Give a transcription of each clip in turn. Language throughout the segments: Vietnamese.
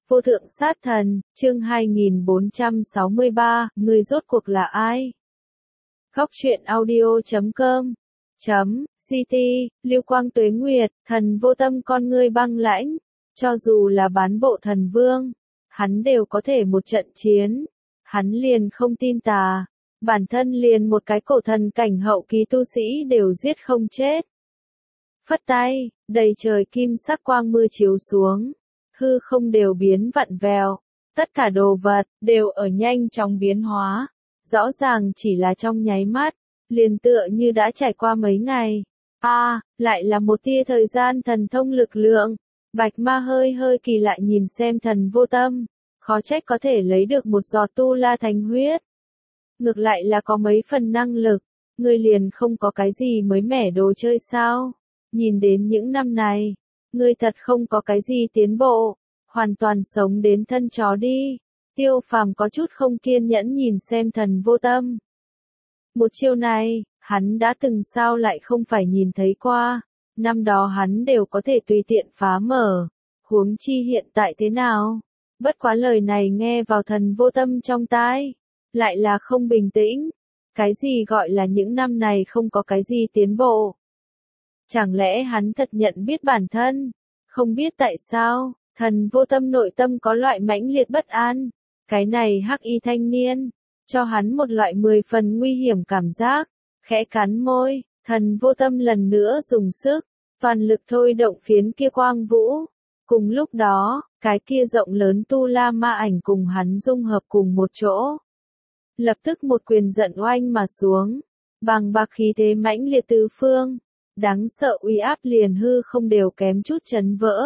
Vô thượng sát thần, chương 2463, người rốt cuộc là ai? Góc truyện audio.com CT, Lưu Quang Tuế Nguyệt, thần vô tâm con ngươi băng lãnh, cho dù là bán bộ thần vương, hắn đều có thể một trận chiến, hắn liền không tin tà, bản thân liền một cái cổ thần cảnh hậu kỳ tu sĩ đều giết không chết. Phất tay, đầy trời kim sắc quang mưa chiếu xuống, hư không đều biến vặn vẹo, tất cả đồ vật đều ở nhanh chóng biến hóa, rõ ràng chỉ là trong nháy mắt, liền tựa như đã trải qua mấy ngày. Lại là một tia thời gian thần thông lực lượng. Bạch Ma hơi kỳ lạ nhìn xem thần vô tâm, khó trách có thể lấy được một giọt tu la thánh huyết. Ngược lại là có mấy phần năng lực, ngươi liền không có cái gì mới mẻ đồ chơi sao? Nhìn đến những năm này, ngươi thật không có cái gì tiến bộ, hoàn toàn sống đến thân chó đi. Tiêu Phàm có chút không kiên nhẫn nhìn xem thần vô tâm. Một chiêu này, hắn đã từng sao lại không phải nhìn thấy qua, năm đó hắn đều có thể tùy tiện phá mở, huống chi hiện tại thế nào? Bất quá lời này nghe vào thần vô tâm trong tai, lại là không bình tĩnh. Cái gì gọi là những năm này không có cái gì tiến bộ? Chẳng lẽ hắn thật nhận biết bản thân? Không biết tại sao, thần vô tâm nội tâm có loại mãnh liệt bất an. Cái này hắc y thanh niên, cho hắn một loại 10 phần nguy hiểm cảm giác. Khẽ cắn môi, thần vô tâm lần nữa dùng sức, toàn lực thôi động phiến kia quang vũ. Cùng lúc đó, cái kia rộng lớn tu la ma ảnh cùng hắn dung hợp cùng một chỗ. Lập tức một quyền giận oanh mà xuống, bằng bạc khí thế mãnh liệt tứ phương, đáng sợ uy áp liền hư không đều kém chút chấn vỡ.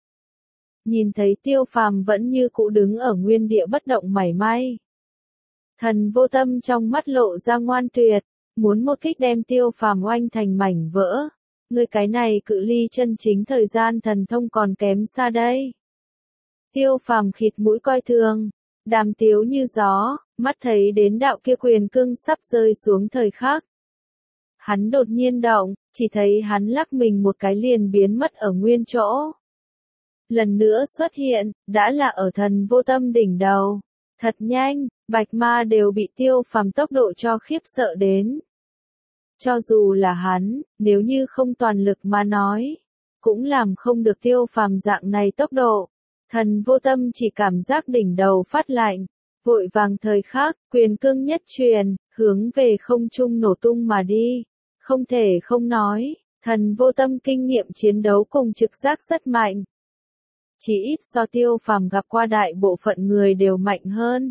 Nhìn thấy Tiêu Phàm vẫn như cũ đứng ở nguyên địa bất động mảy may. Thần vô tâm trong mắt lộ ra ngoan tuyệt, muốn một kích đem Tiêu Phàm oanh thành mảnh vỡ. Người cái này cự ly chân chính thời gian thần thông còn kém xa đây. Tiêu Phàm khịt mũi coi thường, đàm tiếu như gió, mắt thấy đến đạo kia quyền cương sắp rơi xuống thời khắc. Hắn đột nhiên động, chỉ thấy hắn lắc mình một cái liền biến mất ở nguyên chỗ. Lần nữa xuất hiện, đã là ở thần vô tâm đỉnh đầu. Thật nhanh, Bạch Ma đều bị Tiêu Phàm tốc độ cho khiếp sợ đến. Cho dù là hắn, nếu như không toàn lực mà nói, cũng làm không được Tiêu Phàm dạng này tốc độ. Thần vô tâm chỉ cảm giác đỉnh đầu phát lạnh, vội vàng thời khắc, quyền cương nhất truyền, hướng về không trung nổ tung mà đi. Không thể không nói, thần vô tâm kinh nghiệm chiến đấu cùng trực giác rất mạnh. Chỉ ít so Tiêu Phàm gặp qua đại bộ phận người đều mạnh hơn.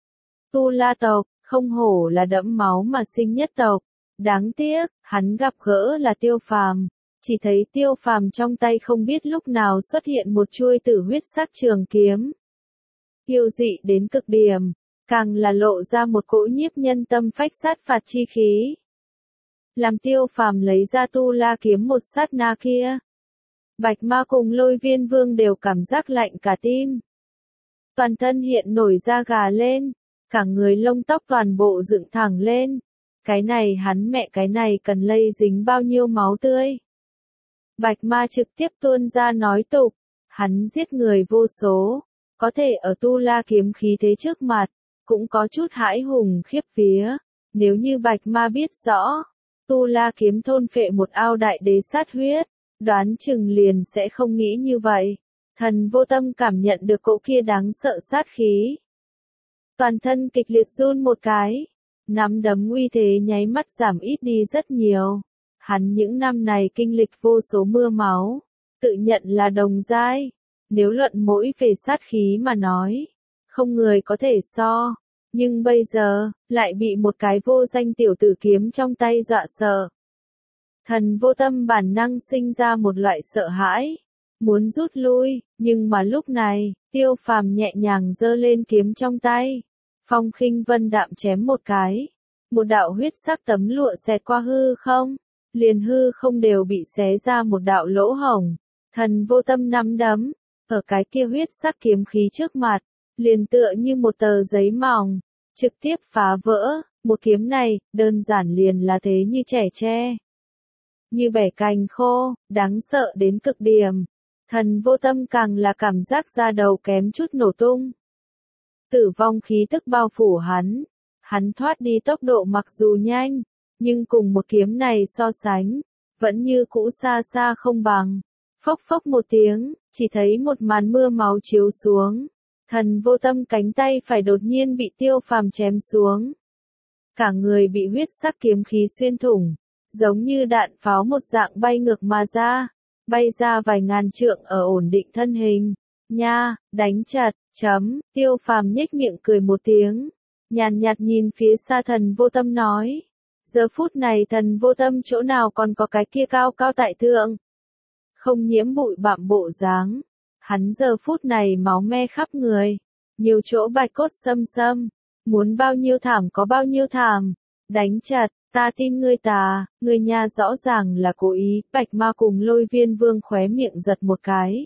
Tu La tộc, không hổ là đẫm máu mà sinh nhất tộc. Đáng tiếc, hắn gặp gỡ là Tiêu Phàm, chỉ thấy Tiêu Phàm trong tay không biết lúc nào xuất hiện một chuôi tử huyết sắc trường kiếm. Yêu dị đến cực điểm, càng là lộ ra một cỗ nhiếp nhân tâm phách sát phạt chi khí. Làm Tiêu Phàm lấy ra tu la kiếm một sát na kia. Bạch Ma cùng Lôi Viên Vương đều cảm giác lạnh cả tim. Toàn thân hiện nổi da gà lên, cả người lông tóc toàn bộ dựng thẳng lên. Cái này hắn mẹ cái này cần lây dính bao nhiêu máu tươi. Bạch Ma trực tiếp tuôn ra nói tục, hắn giết người vô số, có thể ở tu la kiếm khí thế trước mặt, cũng có chút hãi hùng khiếp vía. Nếu như Bạch Ma biết rõ, tu la kiếm thôn phệ một ao đại đế sát huyết, đoán chừng liền sẽ không nghĩ như vậy. Thần vô tâm cảm nhận được cỗ kia đáng sợ sát khí. Toàn thân kịch liệt run một cái. Nắm đấm uy thế nháy mắt giảm ít đi rất nhiều. Hắn những năm này kinh lịch vô số mưa máu, tự nhận là đồng giai. Nếu luận mỗi về sát khí mà nói, không người có thể so. Nhưng bây giờ, lại bị một cái vô danh tiểu tử kiếm trong tay dọa sợ. Thần vô tâm bản năng sinh ra một loại sợ hãi, muốn rút lui, nhưng mà lúc này, Tiêu Phàm nhẹ nhàng giơ lên kiếm trong tay. Phong khinh vân đạm chém một cái, một đạo huyết sắc tấm lụa xẹt qua hư không, liền hư không đều bị xé ra một đạo lỗ hổng. Thần vô tâm nắm đấm, ở cái kia huyết sắc kiếm khí trước mặt, liền tựa như một tờ giấy mỏng, trực tiếp phá vỡ. Một kiếm này, đơn giản liền là thế như trẻ tre, như bẻ cành khô, đáng sợ đến cực điểm. Thần vô tâm càng là cảm giác da đầu kém chút nổ tung. Tử vong khí tức bao phủ hắn thoát đi tốc độ mặc dù nhanh, nhưng cùng một kiếm này so sánh, vẫn như cũ xa xa không bằng. Phốc phốc một tiếng, chỉ thấy một màn mưa máu chiếu xuống. Thần vô tâm cánh tay phải đột nhiên bị Tiêu Phàm chém xuống. Cả người bị huyết sắc kiếm khí xuyên thủng, giống như đạn pháo một dạng bay ngược mà ra, bay ra vài ngàn trượng ở ổn định thân hình. Nha, đánh chặt, Tiêu Phàm nhếch miệng cười một tiếng, nhàn nhạt nhìn phía xa thần vô tâm nói. Giờ phút này thần vô tâm chỗ nào còn có cái kia cao cao tại thượng. Không nhiễm bụi bặm bộ dáng. Hắn giờ phút này máu me khắp người, nhiều chỗ bạch cốt xâm xâm, muốn bao nhiêu thảm có bao nhiêu thảm. Đánh chặt, ta tin ngươi nha rõ ràng là cố ý. Bạch Ma cùng Lôi Viên Vương khóe miệng giật một cái.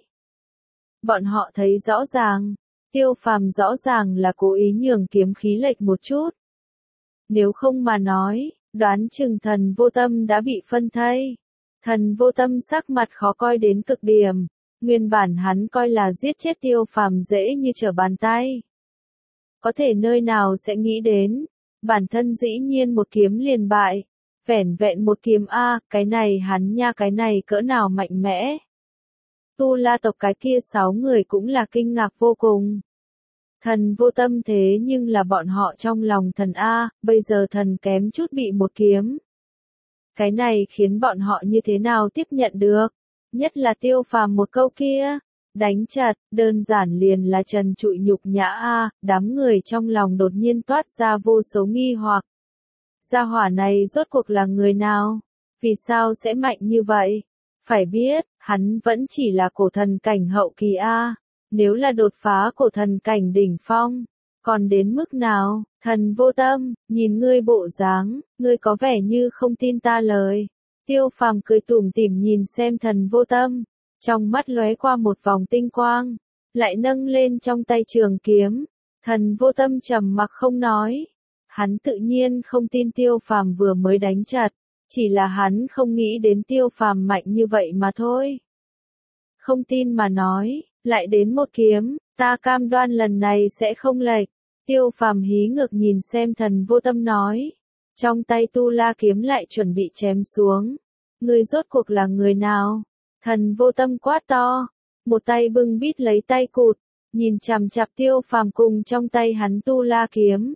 Bọn họ thấy rõ ràng, Tiêu Phàm rõ ràng là cố ý nhường kiếm khí lệch một chút. Nếu không mà nói, đoán chừng thần vô tâm đã bị phân thây. Thần vô tâm sắc mặt khó coi đến cực điểm. Nguyên bản hắn coi là giết chết Tiêu Phàm dễ như trở bàn tay. Có thể nơi nào sẽ nghĩ đến, bản thân dĩ nhiên một kiếm liền bại. Vẻn vẹn một kiếm a, cái này hắn nha, cái này cỡ nào mạnh mẽ. Tu La tộc cái kia 6 người cũng là kinh ngạc vô cùng. Thần vô tâm thế nhưng là bọn họ trong lòng thần a, bây giờ thần kém chút bị một kiếm. Cái này khiến bọn họ như thế nào tiếp nhận được? Nhất là Tiêu Phàm một câu kia, đánh chặt, đơn giản liền là trần trụi nhục nhã a, đám người trong lòng đột nhiên toát ra vô số nghi hoặc. Gia hỏa này rốt cuộc là người nào? Vì sao sẽ mạnh như vậy? Phải biết, hắn vẫn chỉ là cổ thần cảnh hậu kỳ a, nếu là đột phá cổ thần cảnh đỉnh phong, còn đến mức nào? Thần vô tâm, nhìn ngươi bộ dáng, ngươi có vẻ như không tin ta lời. Tiêu Phàm cười tủm tỉm nhìn xem thần vô tâm, trong mắt lóe qua một vòng tinh quang, lại nâng lên trong tay trường kiếm. Thần vô tâm trầm mặc không nói. Hắn tự nhiên không tin Tiêu Phàm vừa mới đánh chặt, chỉ là hắn không nghĩ đến Tiêu Phàm mạnh như vậy mà thôi. Không tin mà nói, lại đến một kiếm, ta cam đoan lần này sẽ không lệch. Tiêu Phàm hí ngược nhìn xem thần vô tâm nói. Trong tay Tu La kiếm lại chuẩn bị chém xuống. Ngươi rốt cuộc là người nào? Thần vô tâm quát to. Một tay bưng bít lấy tay cụt, nhìn chằm chằm Tiêu Phàm cùng trong tay hắn Tu La kiếm.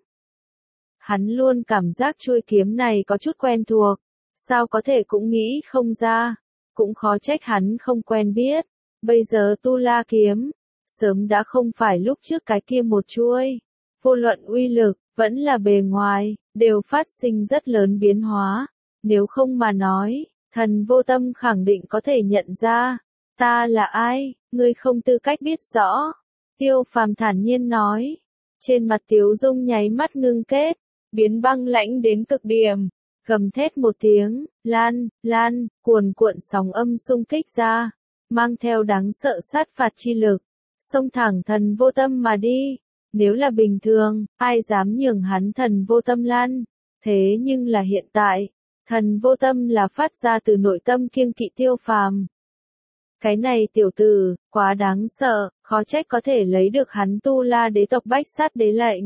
Hắn luôn cảm giác chuôi kiếm này có chút quen thuộc. Sao có thể cũng nghĩ không ra. Cũng khó trách hắn không quen biết. Bây giờ Tu La kiếm, sớm đã không phải lúc trước cái kia một chuôi. Vô luận uy lực, vẫn là bề ngoài, đều phát sinh rất lớn biến hóa. Nếu không mà nói, thần vô tâm khẳng định có thể nhận ra. Ta là ai, ngươi không tư cách biết rõ. Tiêu Phàm thản nhiên nói. Trên mặt Tiếu Dung nháy mắt ngưng kết, biến băng lãnh đến cực điểm. Gầm thét một tiếng, lan, cuồn cuộn sóng âm xung kích ra, mang theo đáng sợ sát phạt chi lực, xông thẳng thần vô tâm mà đi. Nếu là bình thường, ai dám nhường hắn thần vô tâm lăn? Thế nhưng là hiện tại, thần vô tâm là phát ra từ nội tâm kiêng kỵ Tiêu Phàm. Cái này tiểu tử, quá đáng sợ, khó trách có thể lấy được hắn Tu La đế tộc bách sát đế lệnh.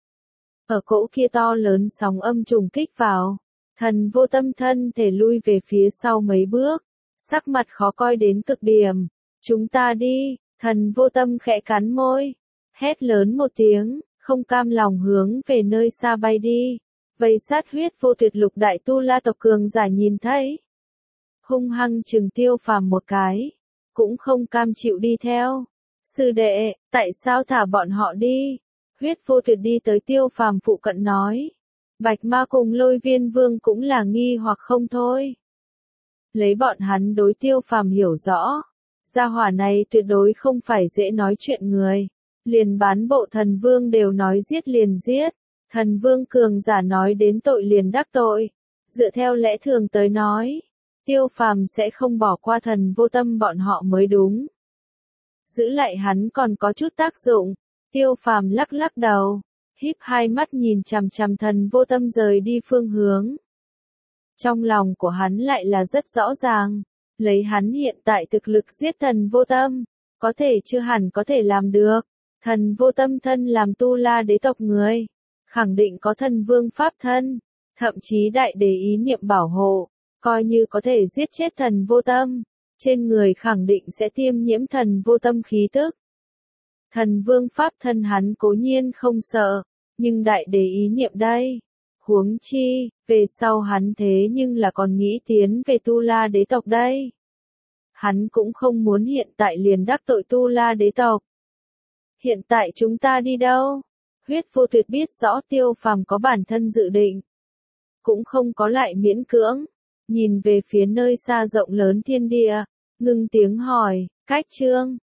Ở cỗ kia to lớn sóng âm trùng kích vào, thần vô tâm thân thể lui về phía sau mấy bước, sắc mặt khó coi đến cực điểm. Chúng ta đi, thần vô tâm khẽ cắn môi, hét lớn một tiếng, không cam lòng hướng về nơi xa bay đi. Vây sát huyết vô tuyệt lục đại Tu La tộc cường giả nhìn thấy, hung hăng trừng Tiêu Phàm một cái, cũng không cam chịu đi theo. Sư đệ, tại sao thả bọn họ đi? Huyết vô tuyệt đi tới Tiêu Phàm phụ cận nói. Bạch Ma cùng Lôi Viên Vương cũng là nghi hoặc không thôi. Lấy bọn hắn đối Tiêu Phàm hiểu rõ, gia hỏa này tuyệt đối không phải dễ nói chuyện người. Liền bán bộ thần vương đều nói giết liền giết, thần vương cường giả nói đến tội liền đắc tội. Dựa theo lẽ thường tới nói, Tiêu Phàm sẽ không bỏ qua thần vô tâm bọn họ mới đúng. Giữ lại hắn còn có chút tác dụng. Tiêu Phàm lắc lắc đầu, híp hai mắt nhìn chằm chằm thần vô tâm rời đi phương hướng. Trong lòng của hắn lại là rất rõ ràng, Lấy hắn hiện tại thực lực giết thần vô tâm, có thể chưa hẳn có thể làm được. Thần vô tâm thân làm tu la đế tộc người, khẳng định có thần vương pháp thân, thậm chí đại đế ý niệm bảo hộ, coi như có thể giết chết thần vô tâm, trên người khẳng định sẽ tiêm nhiễm thần vô tâm khí tức. Thần vương pháp thân hắn cố nhiên không sợ, nhưng đại đế ý niệm đây. Huống chi, về sau hắn thế nhưng là còn nghĩ tiến về tu la đế tộc đây. Hắn cũng không muốn hiện tại liền đắc tội tu la đế tộc. Hiện tại chúng ta đi đâu? Huyết vô tuyệt biết rõ Tiêu Phàm có bản thân dự định. Cũng không có lại miễn cưỡng. Nhìn về phía nơi xa rộng lớn thiên địa, ngưng tiếng hỏi, cách Trương.